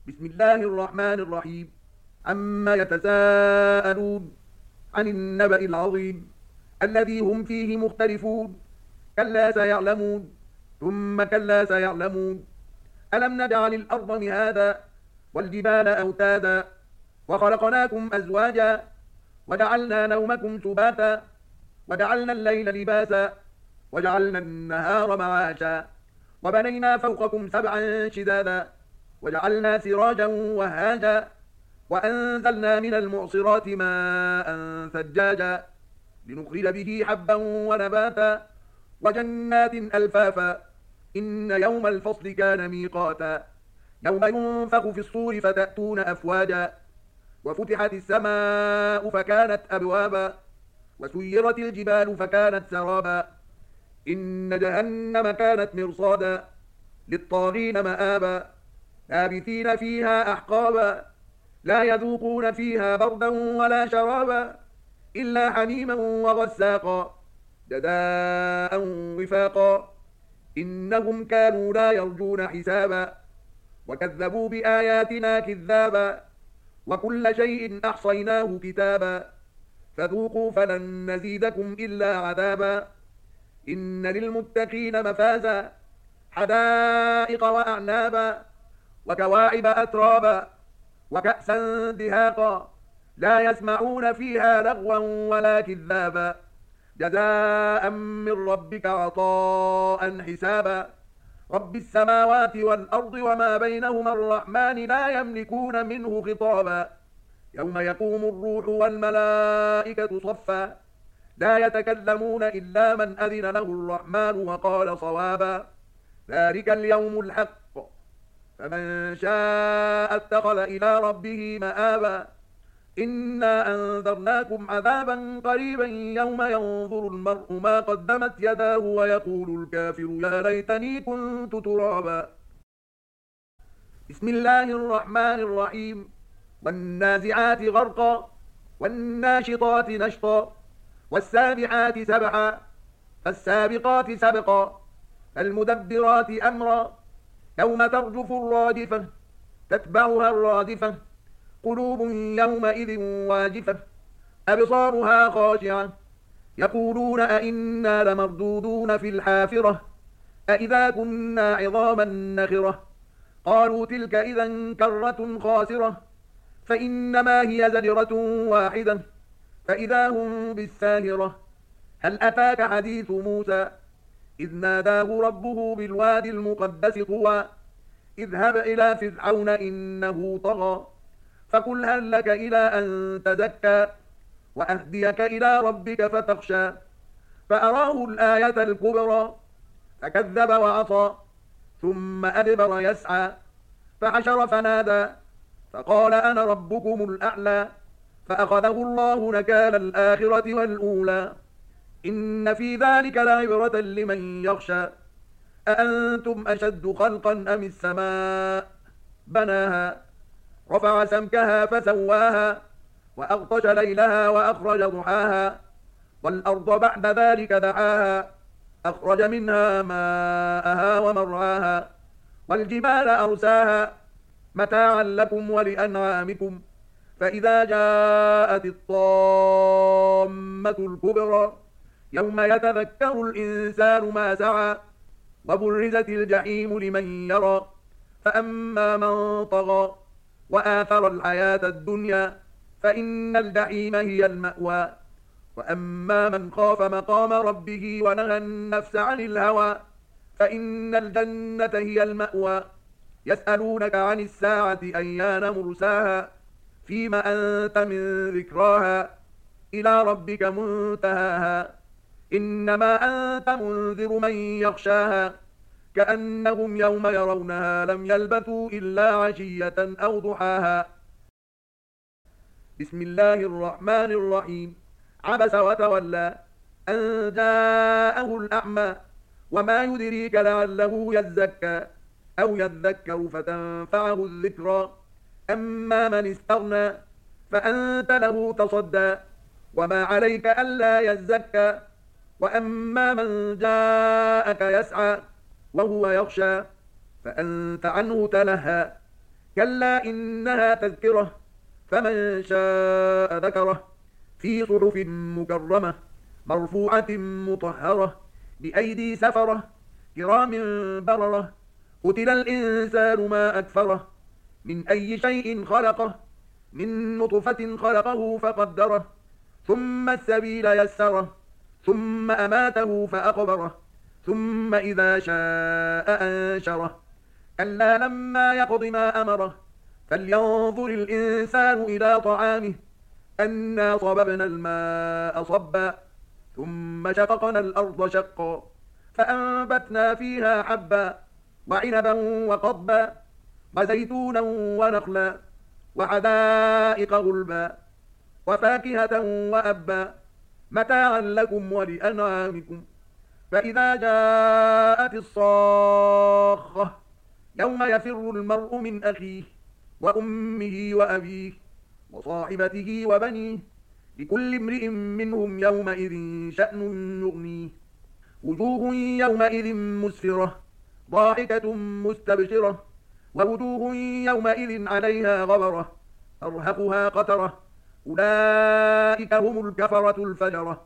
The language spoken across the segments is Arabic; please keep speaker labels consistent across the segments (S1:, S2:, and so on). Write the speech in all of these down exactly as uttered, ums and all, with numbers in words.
S1: بسم الله الرحمن الرحيم. عما يتساءلون عن النبأ العظيم الذي هم فيه مختلفون. كلا سيعلمون ثم كلا سيعلمون. ألم نجعل الأرض مهادا والجبال أوتادا وخلقناكم أزواجا وجعلنا نومكم سباتا وجعلنا الليل لباسا وجعلنا النهار معاشا وبنينا فوقكم سبعا شدادا وجعلنا سراجا وهاجا وأنزلنا من المعصرات ماء ثجاجا لنخرج به حبا ونباتا وجنات ألفافا. إن يوم الفصل كان ميقاتا يوم ينفخ في الصور فتأتون أفواجا وفتحت السماء فكانت أبوابا وسيرت الجبال فكانت سرابا إن جهنم كانت مرصادا للطاغين مآبا لابثين فيها أحقابا لا يذوقون فيها بردا ولا شرابا إلا حميما وغساقا جزاء وفاقا إنهم كانوا لا يرجون حسابا وكذبوا بآياتنا كذابا وكل شيء أحصيناه كتابا فذوقوا فلن نزيدكم إلا عذابا إن للمتقين مفازا حدائق وأعنابا وكواعب أترابا وكأسا دهاقا لا يسمعون فيها لغوا ولا كذابا جزاء من ربك عطاء حسابا رب السماوات والأرض وما بينهما الرحمن لا يملكون منه خطابا يوم يقوم الروح والملائكة صفا لا يتكلمون إلا من أذن له الرحمن وقال صوابا ذلك اليوم الحق فمن شاء اتخذ إلى ربه مآبا إنا أنذرناكم عذابا قريبا يوم ينظر المرء ما قدمت يداه ويقول الكافر يا ليتني كنت ترابا. بسم الله الرحمن الرحيم. والنازعات غرقا والناشطات نشطا والسابحات سبحا فالسابقات سبقا فالمدبرات أمرا يوم ترجف الرادفة تتبعها الرادفة قلوب يومئذ واجفة أبصارها خاشعة يقولون أئنا لمردودون في الحافرة أئذا كنا عظاما نخرة قالوا تلك إذا كرة خاسرة فإنما هي زجرة واحدة فإذا هم بالساهرة هل أتاك حديث موسى إذ ناداه ربه بالوادي المقدس طوى اذهب إلى فرعون إنه طغى فقل هل لك إلى أن تزكى وأهديك إلى ربك فتخشى فأراه الآية الكبرى فكذب وعصى ثم أدبر يسعى فحشر فنادى فقال أنا ربكم الأعلى فأخذه الله نكال الآخرة والأولى إن في ذلك لعبرة لمن يخشى أأنتم أشد خلقا أم السماء بناها رفع سمكها فسواها وأغطش ليلها وأخرج ضحاها والأرض بعد ذلك دعاها أخرج منها ماءها ومرعاها والجبال أرساها متاعا لكم ولأنعامكم فإذا جاءت الطامة الكبرى يوم يتذكر الإنسان ما سعى وبرزت الجحيم لمن يرى فأما من طغى وآثر الحياة الدنيا فإن الجحيم هي المأوى وأما من خاف مقام ربه ونهى النفس عن الهوى فإن الجنة هي المأوى يسألونك عن الساعة أيان مرساها فيما أنت من ذكراها إلى ربك منتهاها إنما أنت منذر من يخشاها كأنهم يوم يرونها لم يلبثوا إلا عشية أو ضحاها. بسم الله الرحمن الرحيم. عبس وتولى أن جاءه الأعمى وما يدريك لعله يزكى أو يذكر فتنفعه الذكرى أما من استغنى فأنت له تصدى وما عليك ألا يزكى وأما من جاءك يسعى وهو يخشى فأنت عنه تلهى كلا إنها تذكرة فمن شاء ذكره في صحف مكرمة مرفوعة مطهرة بأيدي سفرة كرام بررة قتل الإنسان ما أكفره من أي شيء خلقه من نطفة خلقه فقدره ثم السبيل يسره ثم أماته فأقبره ثم إذا شاء أنشره كلا لما يقض ما أمره فلينظر الإنسان إلى طعامه أنا صببنا الماء صبا ثم شققنا الأرض شقا فأنبتنا فيها حبا وعنبا وقضبا وزيتونا ونخلا وحدائق غلبا وفاكهة وأبا متاعا لكم ولأنعامكم فإذا جاءت الصاخة يوم يفر المرء من أخيه وأمه وأبيه وصاحبته وبنيه لكل امرئ منهم يومئذ شأن يغنيه وجوه يومئذ مسفرة ضاحكة مستبشرة ووجوه يومئذ عليها غبرة ترهقها قترة أولئك هم الكفرة الفجرة.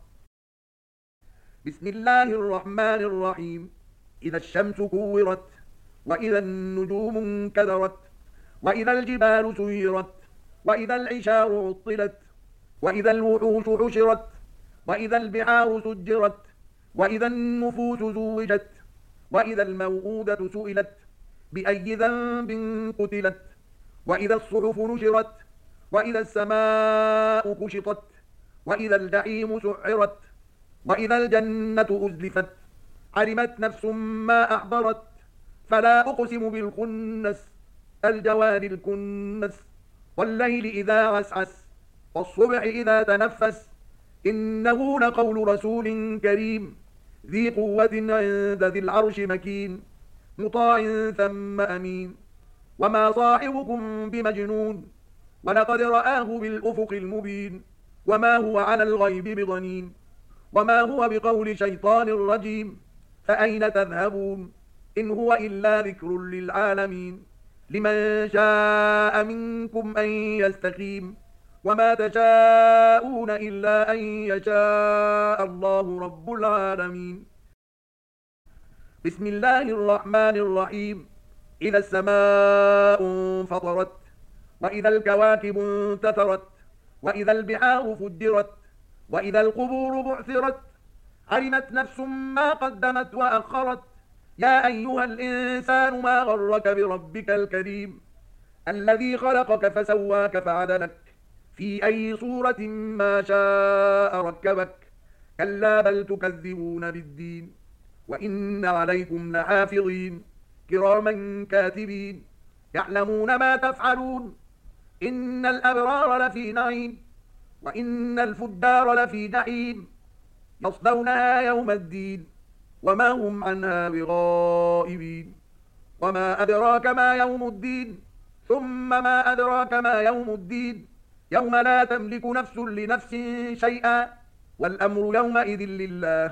S1: بسم الله الرحمن الرحيم. إذا الشمس كورت وإذا النجوم انكدرت وإذا الجبال سيرت وإذا العشار عطلت وإذا الوحوش حشرت وإذا البحار سجرت وإذا النفوس زوجت وإذا الموءودة سئلت بأي ذنب قتلت وإذا الصحف نشرت وإذا السماء كشطت وإذا الجحيم سعرت وإذا الجنة أزلفت علمت نفس ما أحضرت فلا أقسم بالخنس الجوار الكنس والليل إذا عسعس والصبح إذا تنفس إنه لقول رسول كريم ذي قوة عند ذي العرش مكين مطاع ثم أمين وما صاحبكم بمجنون ولقد رآه بالأفق المبين وما هو على الغيب بضنين وما هو بقول شيطان رجيم فأين تذهبون إن هو إلا ذكر للعالمين لمن شاء منكم أن يستقيم وما تشاءون إلا أن يشاء الله رب العالمين. بسم الله الرحمن الرحيم. إذا السماء انفطرت وإذا الكواكب انتثرت وإذا البحار فجرت وإذا القبور بعثرت علمت نفس ما قدمت وأخرت يا أيها الإنسان ما غرك بربك الكريم الذي خلقك فسواك فعدلك في أي صورة ما شاء ركبك كلا بل تكذبون بالدين وإن عليكم لحافظين كراما كاتبين يعلمون ما تفعلون إن الأبرار لفي نعيم وإن الفجار لفي جحيم يصلونها يوم الدين وما هم عنها بغائبين وما أدراك ما يوم الدين ثم ما أدراك ما يوم الدين يوم لا تملك نفس لنفس شيئا والأمر يومئذ لله.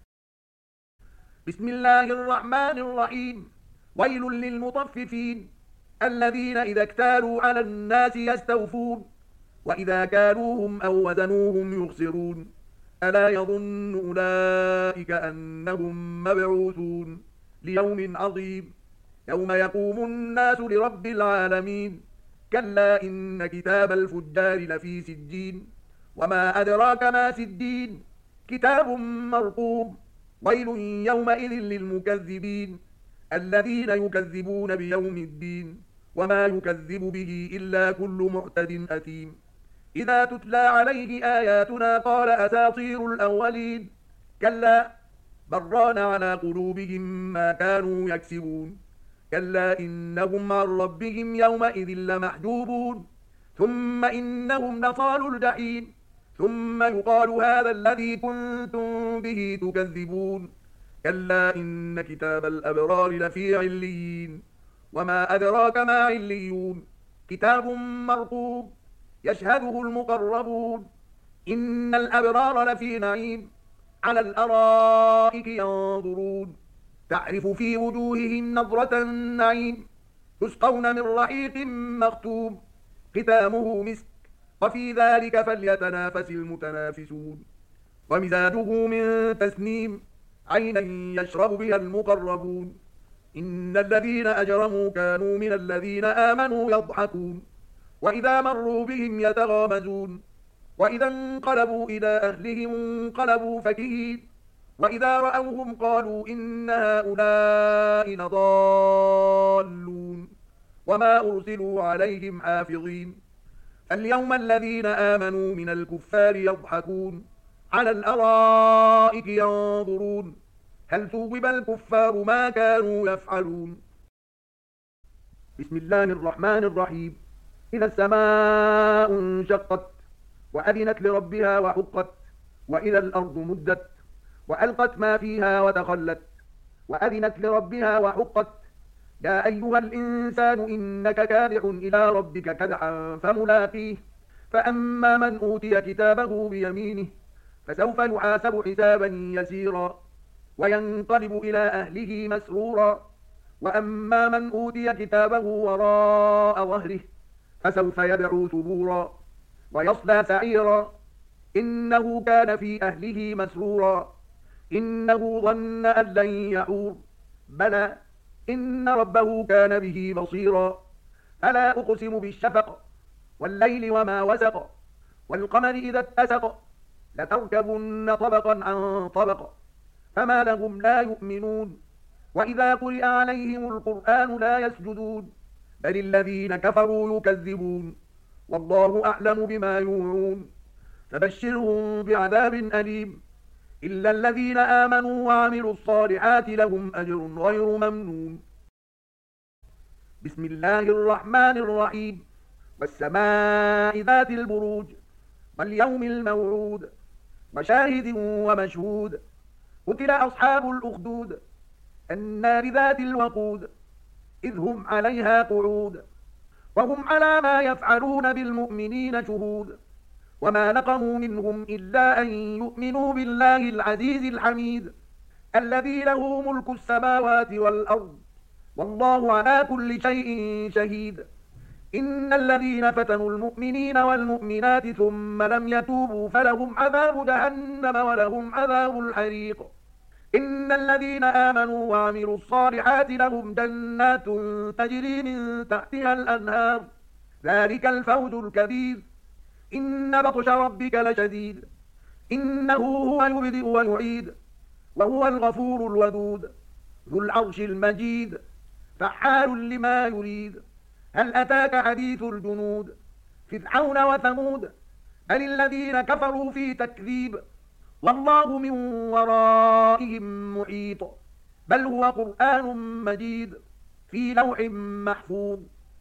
S1: بسم الله الرحمن الرحيم. ويل للمطففين الذين إذا اكتالوا على الناس يستوفون وإذا كالوهم أو وزنوهم يخسرون ألا يظن أولئك أنهم مبعوثون ليوم عظيم يوم يقوم الناس لرب العالمين كلا إن كتاب الفجار لفي سجين وما أدراك ما سجين كتاب مرقوم ويل يومئذ للمكذبين الذين يكذبون بيوم الدين وما يكذب به إلا كل معتد أثيم إذا تتلى عليه آياتنا قال أساطير الأولين كلا بران على قلوبهم ما كانوا يكسبون كلا إنهم عن ربهم يومئذ لمحجوبون ثم إنهم لصالوا الجحيم ثم يقال هذا الذي كنتم به تكذبون كلا إن كتاب الأبرار لفي عليين وما أدراك ما عليون كتاب مرقوم يشهده المقربون إن الأبرار لفي نعيم على الأرائك ينظرون تعرف في وجوههم نظرة النعيم يسقون من رحيق مختوم ختامه مسك وفي ذلك فليتنافس المتنافسون ومزاجه من تسنيم عينا يشرب بها المقربون إن الذين أجرموا كانوا من الذين آمنوا يضحكون وإذا مروا بهم يتغامزون وإذا انقلبوا إلى أهلهم انقلبوا فكهين وإذا رأوهم قالوا إن هؤلاء لضالون وما أرسلوا عليهم حافظين اليوم الذين آمنوا من الكفار يضحكون على الأرائك ينظرون هل ثوب الكفار ما كانوا يفعلون بسم الله الرحمن الرحيم إذا السماء انشقت وأذنت لربها وحقت وإذا الأرض مدت وألقت ما فيها وتخلت وأذنت لربها وحقت يا أيها الإنسان إنك كادح إلى ربك كدحا فملاقيه فأما من أوتي كتابه بيمينه فسوف يحاسب حسابا يسيرا وينقلب إلى أهله مسرورا وأما من أوتي كتابه وراء ظهره فسوف يدعو ثبورا ويصلى سعيرا إنه كان في أهله مسرورا إنه ظن أن لن يحور بلى إن ربه كان به بصيرا فلا أقسم بالشفق والليل وما وسق والقمر إذا اتسق لتركبن طبقا عن طبق فما لهم لا يؤمنون وإذا قرئ عليهم القرآن لا يسجدون بل الذين كفروا يكذبون والله أعلم بما يوعون فبشرهم بعذاب أليم إلا الذين آمنوا وعملوا الصالحات لهم أجر غير ممنون بسم الله الرحمن الرحيم والسماء ذات البروج واليوم الموعود وشاهد ومشهود قتل أصحاب الأخدود النار ذات الوقود إذ هم عليها قعود وهم على ما يفعلون بالمؤمنين شهود وما نقموا منهم إلا أن يؤمنوا بالله العزيز الحميد الذي له ملك السماوات والأرض والله على كل شيء شهيد إن الذين فتنوا المؤمنين والمؤمنات ثم لم يتوبوا فلهم عذاب جهنم ولهم عذاب الحريق إن الذين آمنوا وعملوا الصالحات لهم جنات تجري من تحتها الأنهار ذلك الفوز الكبير إن بطش ربك لشديد إنه هو يبدئ ويعيد وهو الغفور الودود ذو العرش المجيد فعال لما يريد هل أتاك حديث الجنود فرعون وثمود بل الذين كفروا في تكذيب والله من ورائهم محيط بل هو قرآن مجيد في لوح محفوظ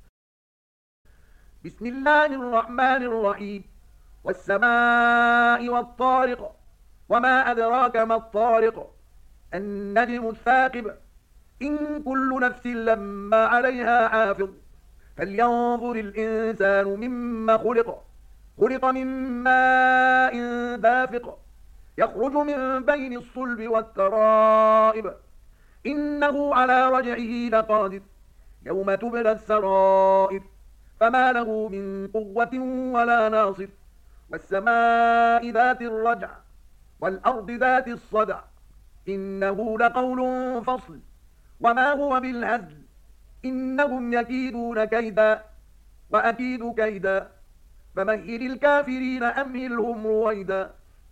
S1: بسم الله الرحمن الرحيم والسماء والطارق وما أدراك ما الطارق النجم الثاقب إن كل نفس لما عليها حافظ فلينظر الإنسان مما خلق خلق من ماء دافق يخرج من بين الصلب والترائب إنه على رجعه لقادر يوم تبلى السرائر فما له من قوة ولا ناصر والسماء ذات الرجع والأرض ذات الصدع إنه لقول فصل وما هو بالهزل إنهم يكيدون كيدا وأكيد كيدا فمهل الكافرين أمهلهم رويدا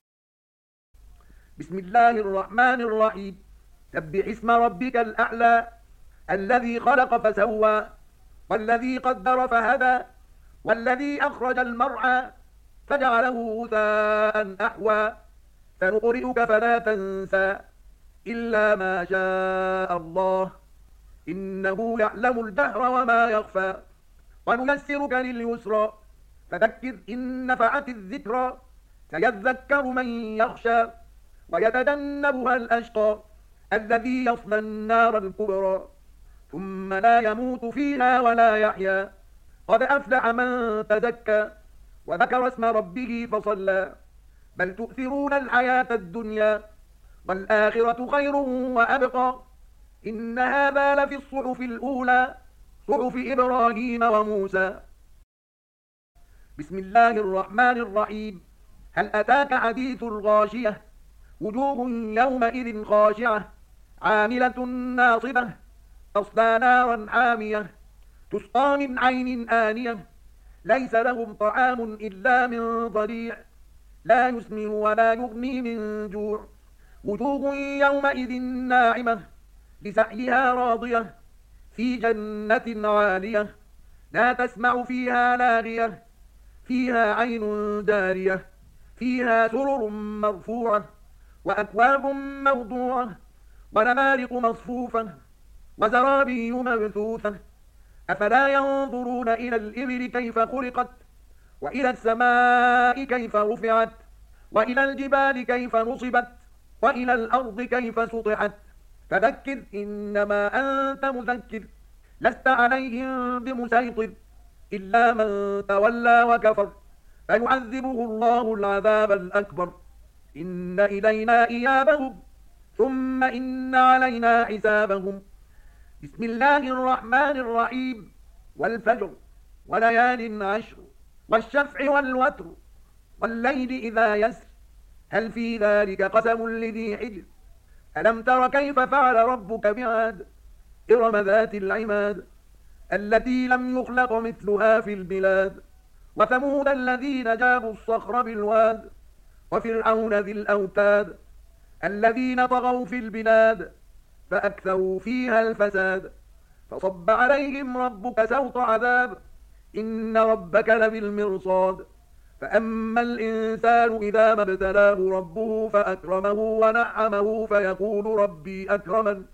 S1: بسم الله الرحمن الرحيم سبح اسم ربك الأعلى الذي خلق فسوى والذي قدر فهدى والذي أخرج المرعى فجعله غثاء أحوى سنقرئك فلا تنسى إلا ما شاء الله إنه يعلم الجهر وما يخفى ونيسرك لليسرى فذكر إن نفعت الذكرى سيذكر من يخشى ويتجنبها الأشقى الذي يصلى النار الكبرى ثم لا يموت فيها ولا يحيا قد أفلح من تزكى وذكر اسم ربه فصلى بل تؤثرون الحياة الدنيا والآخرة خير وأبقى إن هذا لفي الصحف الأولى صحف إبراهيم وموسى. بسم الله الرحمن الرحيم. هل أتاك حديث الغاشية؟ وجوه يومئذ خاشعة عاملة ناصبة تصلى نارا حامية تسقى من عين آنية ليس لهم طعام إلا من ضريع لا يسمن ولا يغني من جوع وجوه يومئذ ناعمة لسعيها راضية في جنة عالية لا تسمع فيها لاغية فيها عين جارية فيها سرر مرفوعة وأكواب موضوعة ونمارق مصفوفة وزرابي مبثوثة أفلا ينظرون إلى الإبل كيف خلقت وإلى السماء كيف رفعت وإلى الجبال كيف نصبت وإلى الأرض كيف سطحت فذكر إنما أنت مذكر لست عليهم بمسيطر إلا من تولى وكفر فيعذبه الله العذاب الأكبر إن إلينا إيابهم ثم إن علينا حسابهم. بسم الله الرحمن الرحيم. والفجر وليال عشر والشفع والوتر والليل إذا يسر هل في ذلك قسم لذي حجر ألم تر كيف فعل ربك بعاد إرم ذات العماد التي لم يخلق مثلها في البلاد وثمود الذين جابوا الصخر بالواد وفرعون ذي الأوتاد الذين طغوا في البلاد فأكثروا فيها الفساد فصب عليهم ربك سوط عذاب إن ربك لبالمرصاد فأما الإنسان إذا ما ابتلاه ربه فأكرمه ونعمه فيقول ربي أكرمن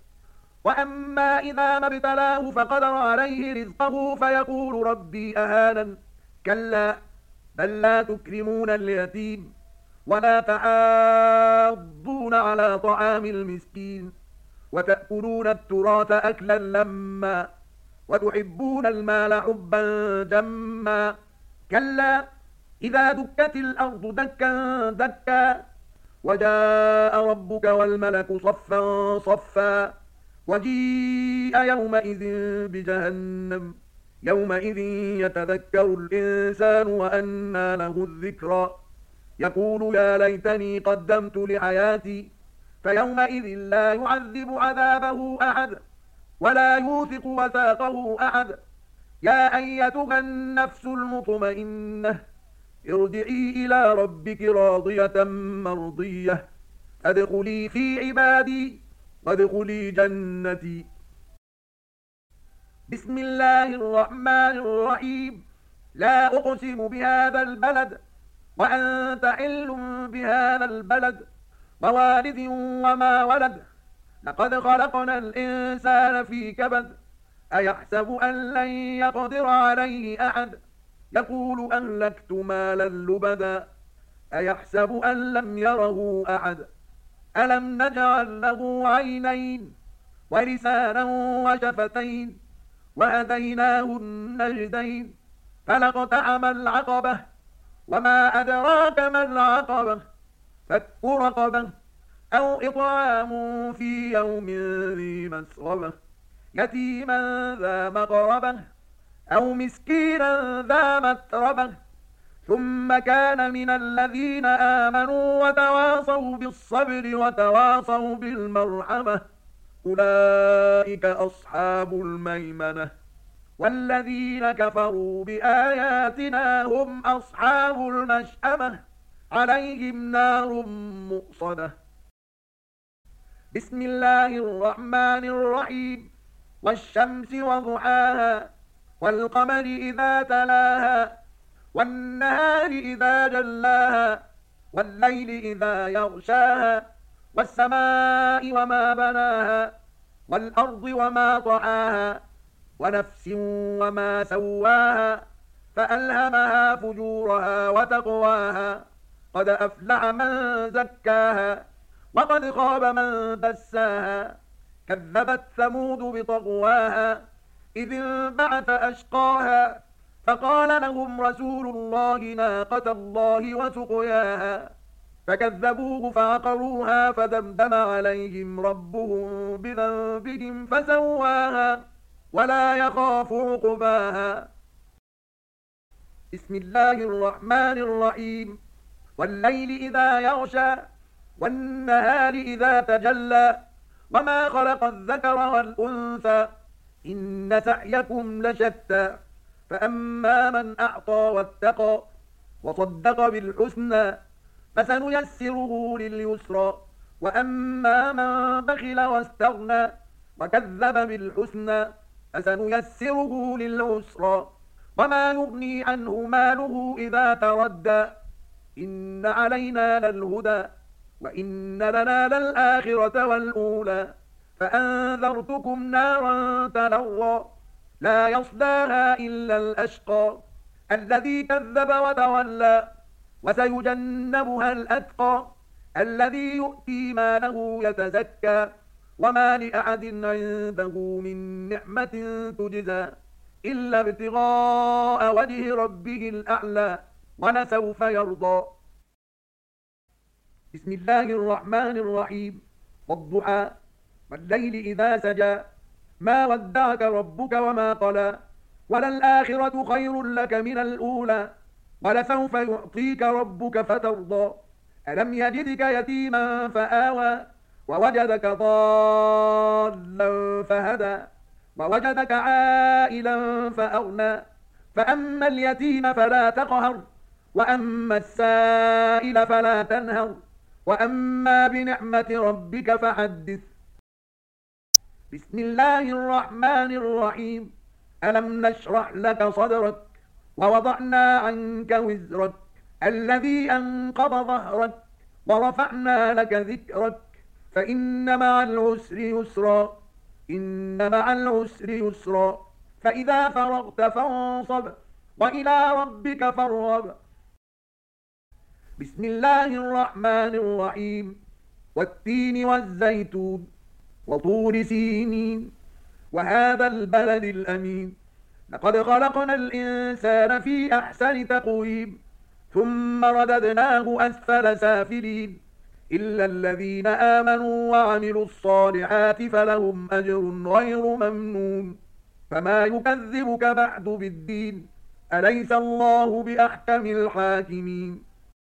S1: وأما إذا ما ابتلاه فقدر عليه رزقه فيقول ربي أهانن كلا بل لا تكرمون اليتيم ولا تحاضون على طعام المسكين وتأكلون التراث أكلا لما وتحبون المال حبا جما كلا إذا دكت الأرض دكا دكا وجاء ربك والملك صفا صفا وجيء يومئذ بجهنم يومئذ يتذكر الإنسان وأنى له الذكرى يقول يا ليتني قدمت لحياتي فيومئذ لا يعذب عذابه أحد ولا يوثق وثاقه أحد يا أيتها النفس المطمئنة ارجعي إلى ربك راضية مرضية ادخلي في عبادي وادخلي جنتي. بسم الله الرحمن الرحيم. لا أقسم بهذا البلد وأنت حل بهذا البلد ووالد وما ولد لقد خلقنا الإنسان في كبد أيحسب أن لن يقدر عليه أحد يقول أهلكت مالا لبدا أيحسب أن لم يره أحد ألم نجعل له عينين ولسانا وشفتين وهديناه النجدين فلاقتحم العقبة وما أدراك ما العقبة فك رقبة أو إطعام في يوم ذي مسغبة يتيما ذا مقربة أو مسكينا ذا متربة ثم كان من الذين آمنوا وتواصوا بالصبر وتواصوا بالمرحمة أولئك أصحاب الميمنة والذين كفروا بآياتنا هم أصحاب المشأمة عليهم نار مؤصدة. بسم الله الرحمن الرحيم. والشمس وضحاها والقمر إذا تلاها والنهار إذا جلاها والليل إذا يغشاها والسماء وما بناها والأرض وما طحاها ونفس وما سواها فألهمها فجورها وتقواها قد أفلح من زكاها وقد خاب من دساها كذبت ثمود بطغواها إذ انبعث أشقاها فقال لهم رسول الله ناقة الله وسقياها فكذبوه فعقروها فدمدم عليهم ربهم بذنبهم فسواها ولا يخاف عقباها. بسم الله الرحمن الرحيم. والليل إذا يغشى والنهار إذا تجلى وما خلق الذكر والأنثى إن سعيكم لشتى فأما من أعطى واتقى وصدق بالحسنى فسنيسره لليسرى وأما من بخل واستغنى وكذب بالحسنى فسنيسره للعسرى وما يغني عنه ماله إذا تردى إن علينا للهدى وإن لنا للآخرة والأولى فأنذرتكم نارا تلظى لا يصلاها إلا الأشقى الذي كذب وتولى وسيجنبها الأتقى الذي يؤتي ماله يتزكى وما لأحد عنده من نعمة تجزى إلا ابتغاء وجه ربه الأعلى ولسوف يرضى. بسم الله الرحمن الرحيم. والضحى والليل إذا سجى ما ودعك ربك وما قلى وللآخرة خير لك من الأولى ولسوف يعطيك ربك فترضى ألم يجدك يتيما فآوى ووجدك ضالا فهدى ووجدك عائلا فأغنى فأما اليتيم فلا تقهر وأما السائل فلا تنهر وأما بنعمة ربك فحدث. بسم الله الرحمن الرحيم. ألم نشرح لك صدرك ووضعنا عنك وزرك الذي أنقض ظهرك ورفعنا لك ذكرك فإن مع العسر يسرا إن مع العسر يسرا فإذا فرغت فانصب وإلى ربك فارغب. بسم الله الرحمن الرحيم. والتين والزيتون وطور سينين وهذا البلد الأمين لقد خلقنا الإنسان في أحسن تقويم ثم رددناه أسفل سافلين إلا الذين آمنوا وعملوا الصالحات فلهم أجر غير ممنون فما يكذبك بعد بالدين أليس الله بأحكم الحاكمين.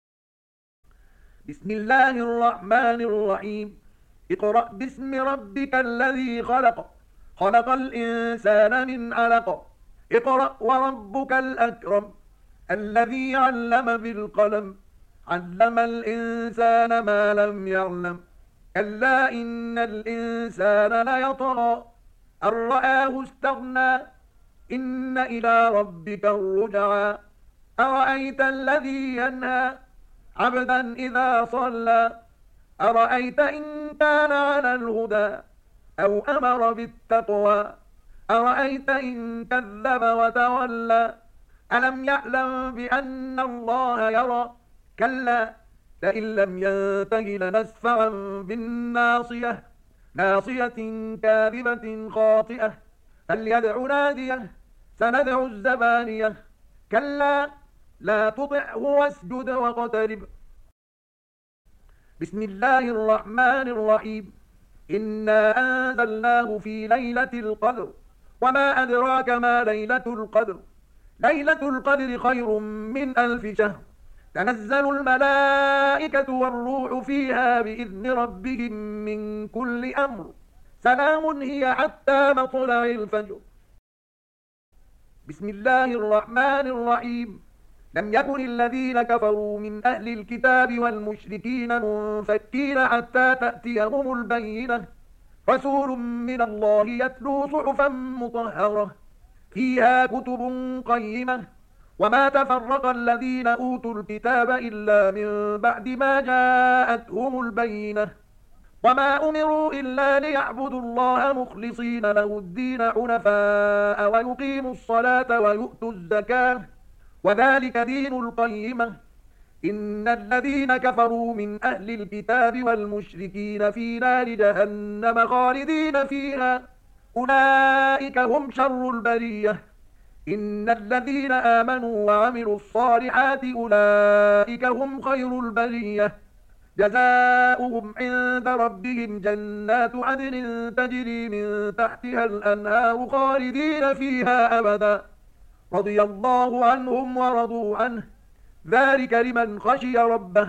S1: بسم الله الرحمن الرحيم. اقرأ باسم ربك الذي خلق خلق الإنسان من علق اقرأ وربك الأكرم الذي علم بالقلم علم الإنسان ما لم يعلم كلا إن الإنسان ليطغى أن رآه استغنى إن إلى ربك الرجعى أرأيت الذي ينهى عبدا إذا صلى أرأيت إن كان على الهدى أو أمر بالتقوى أرأيت إن كذب وتولى ألم يعلم بأن الله يرى كلا لئن لم ينته لنسفعا بالناصية ناصية كاذبة خاطئة فليدع ناديه سندع الزبانية كلا لا تطعه واسجد واقترب. بسم الله الرحمن الرحيم. إنا أنزلناه في ليلة القدر وما أدراك ما ليلة القدر ليلة القدر خير من ألف شهر تنزل الملائكة والروح فيها بإذن ربهم من كل أمر سلام هي حتى مطلع الفجر. بسم الله الرحمن الرحيم. لم يكن الذين كفروا من أهل الكتاب والمشركين منفكين حتى تأتيهم البينة رسول من الله يتلو صحفا مطهرة فيها كتب قيمة وما تفرق الذين أوتوا الكتاب إلا من بعد ما جاءتهم البينة وما أمروا إلا ليعبدوا الله مخلصين له الدين حنفاء ويقيموا الصلاة ويؤتوا الزكاة وذلك دين القيمة إن الذين كفروا من أهل الكتاب والمشركين في نار جهنم خالدين فيها أولئك هم شر البرية إن الذين آمنوا وعملوا الصالحات أولئك هم خير البرية جزاؤهم عند ربهم جنات عدن تجري من تحتها الأنهار خالدين فيها أبدا رضي الله عنهم ورضوا عنه ذلك لمن خشي ربه.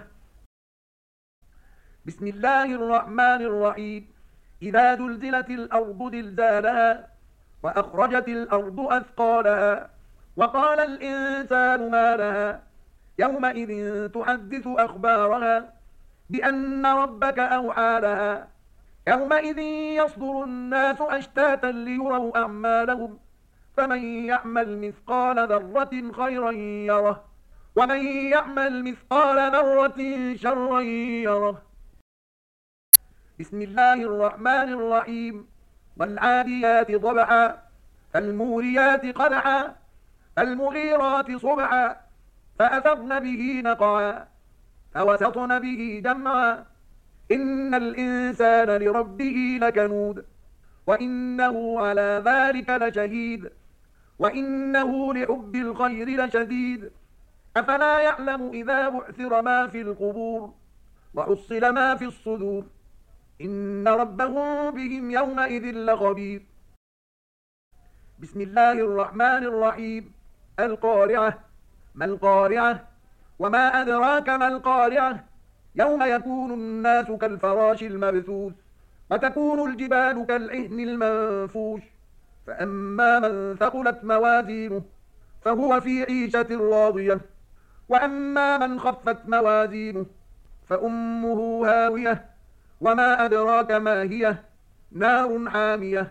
S1: بسم الله الرحمن الرحيم إذا زلزلت الأرض زلزالها وأخرجت الأرض أثقالها وقال الإنسان ما لها يومئذ تحدث أخبارها بأن ربك أوحى لها يومئذ يصدر الناس أشتاتا ليروا أعمالهم فمن يعمل مثقال ذرة خيرا يره ومن يعمل مثقال ذرة شرا يره. بسم الله الرحمن الرحيم والعاديات ضبحا فالموريات قدحا فالمغيرات صبحا فأثرن به نقعا فوسطن به جمعا إن الإنسان لربه لكنود وإنه على ذلك لشهيد وإنه لحب الخير لشديد أفلا يعلم إذا بعثر ما في القبور وحصل ما في الصدور إن ربهم بهم يومئذ لخبير. بسم الله الرحمن الرحيم القارعة ما القارعة وما أدراك ما القارعة يوم يكون الناس كالفراش المبثوث وتكون الجبال كالعهن المنفوش فأما من ثقلت موازينه فهو في عيشة راضية وأما من خفت موازينه فأمه هاوية وما أدراك ما هي نار حامية.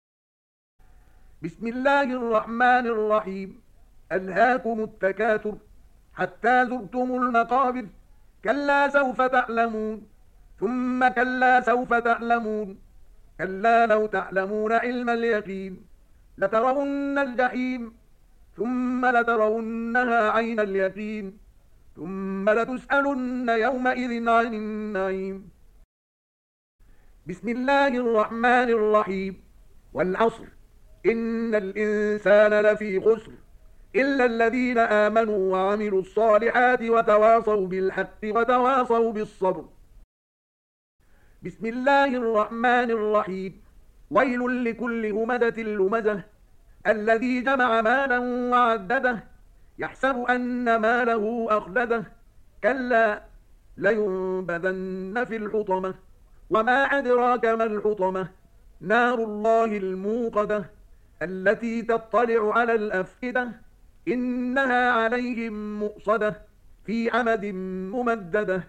S1: بسم الله الرحمن الرحيم ألهاكم التكاثر حتى زرتم المقابر كلا سوف تعلمون ثم كلا سوف تعلمون كلا لو تعلمون علم اليقين لترون الجحيم ثم لترونها عين اليقين ثم لتسألن يومئذ عن النعيم. بسم الله الرحمن الرحيم والعصر إن الإنسان لفي خسر إلا الذين آمنوا وعملوا الصالحات وتواصوا بالحق وتواصوا بالصبر. بسم الله الرحمن الرحيم ويل لكل همزة لمزة الذي جمع مالا وعدده يحسب أن ماله أخلده كلا لينبذن في الحطمة وما أدراك ما الحطمة نار الله الموقدة التي تطلع على الأفئدة إنها عليهم مؤصدة في عمد ممددة.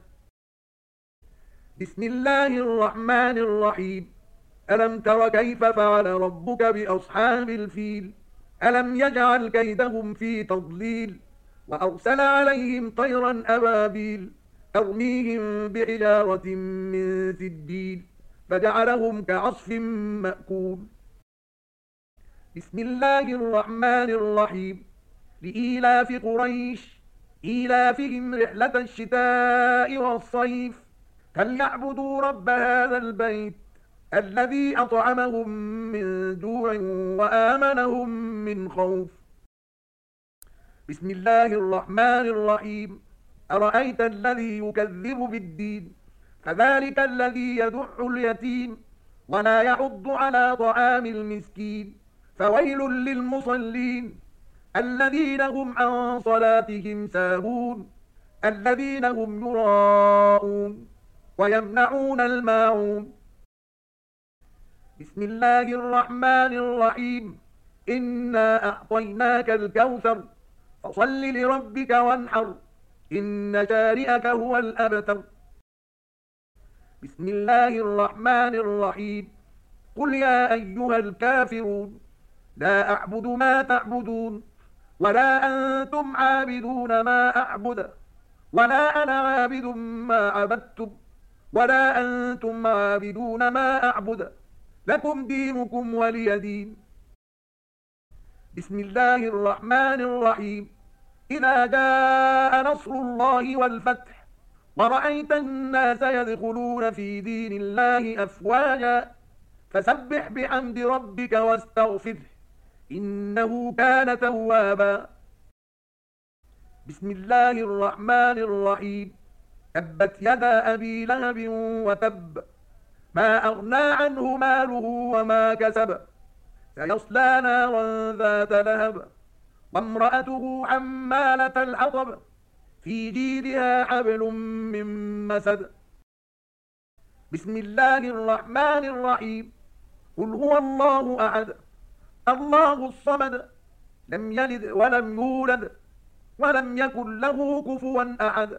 S1: بسم الله الرحمن الرحيم ألم تر كيف فعل ربك بأصحاب الفيل ألم يجعل كيدهم في تضليل وأرسل عليهم طيرا أبابيل ترميهم بحجارة من سجيل فجعلهم كعصف مأكول. بسم الله الرحمن الرحيم لإيلاف قريش إيلافهم رحلة الشتاء والصيف فليعبدوا رب هذا البيت الذي أطعمهم من جوع وآمنهم من خوف. بسم الله الرحمن الرحيم أرأيت الذي يكذب بالدين فذلك الذي يدع اليتيم ولا يحض على طعام المسكين فويل للمصلين الذين هم عن صلاتهم ساهون الذين هم يراءون ويمنعون الماعون. بسم الله الرحمن الرحيم إنا أعطيناك الكوثر فصل لربك وانحر إن شارئك هو الأبتر. بسم الله الرحمن الرحيم قل يا أيها الكافرون لا أعبد ما تعبدون ولا أنتم عابدون ما أعبد ولا أنا عابد ما عبدتم ولا أنتم عابدون ما أعبد لكم دينكم ولي دين. بسم الله الرحمن الرحيم إذا جاء نصر الله والفتح ورأيت الناس يدخلون في دين الله أفواجا فسبح بحمد ربك واستغفره إنه كان توابا. بسم الله الرحمن الرحيم تبت يدا أبي لهب وتب، ما أغنى عنه ماله وما كسب، سيصلى نارا ذات لهب، وامرأته حمالة الحطب، في جيدها حبل من مسد. بسم الله الرحمن الرحيم. قل هو الله أحد، الله الصمد، لم يلد ولم يولد ولم يكن له كفوا أحد.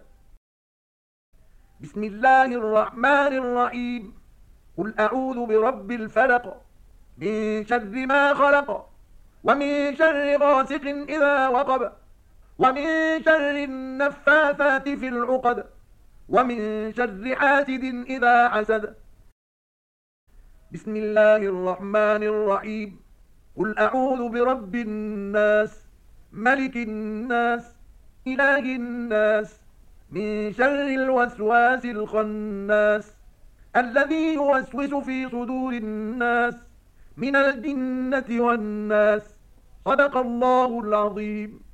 S1: بسم الله الرحمن الرحيم. قل أعوذ برب الفلق، من شر ما خلق، ومن شر غاسق إذا وقب، ومن شر النفاثات في العقد، ومن شر حاسد إذا حسد. بسم الله الرحمن الرحيم. قل أعوذ برب الناس، ملك الناس، إله الناس، من شر الوسواس الخناس، الذي يوسوس في صدور الناس من الجنة والناس. صدق الله العظيم.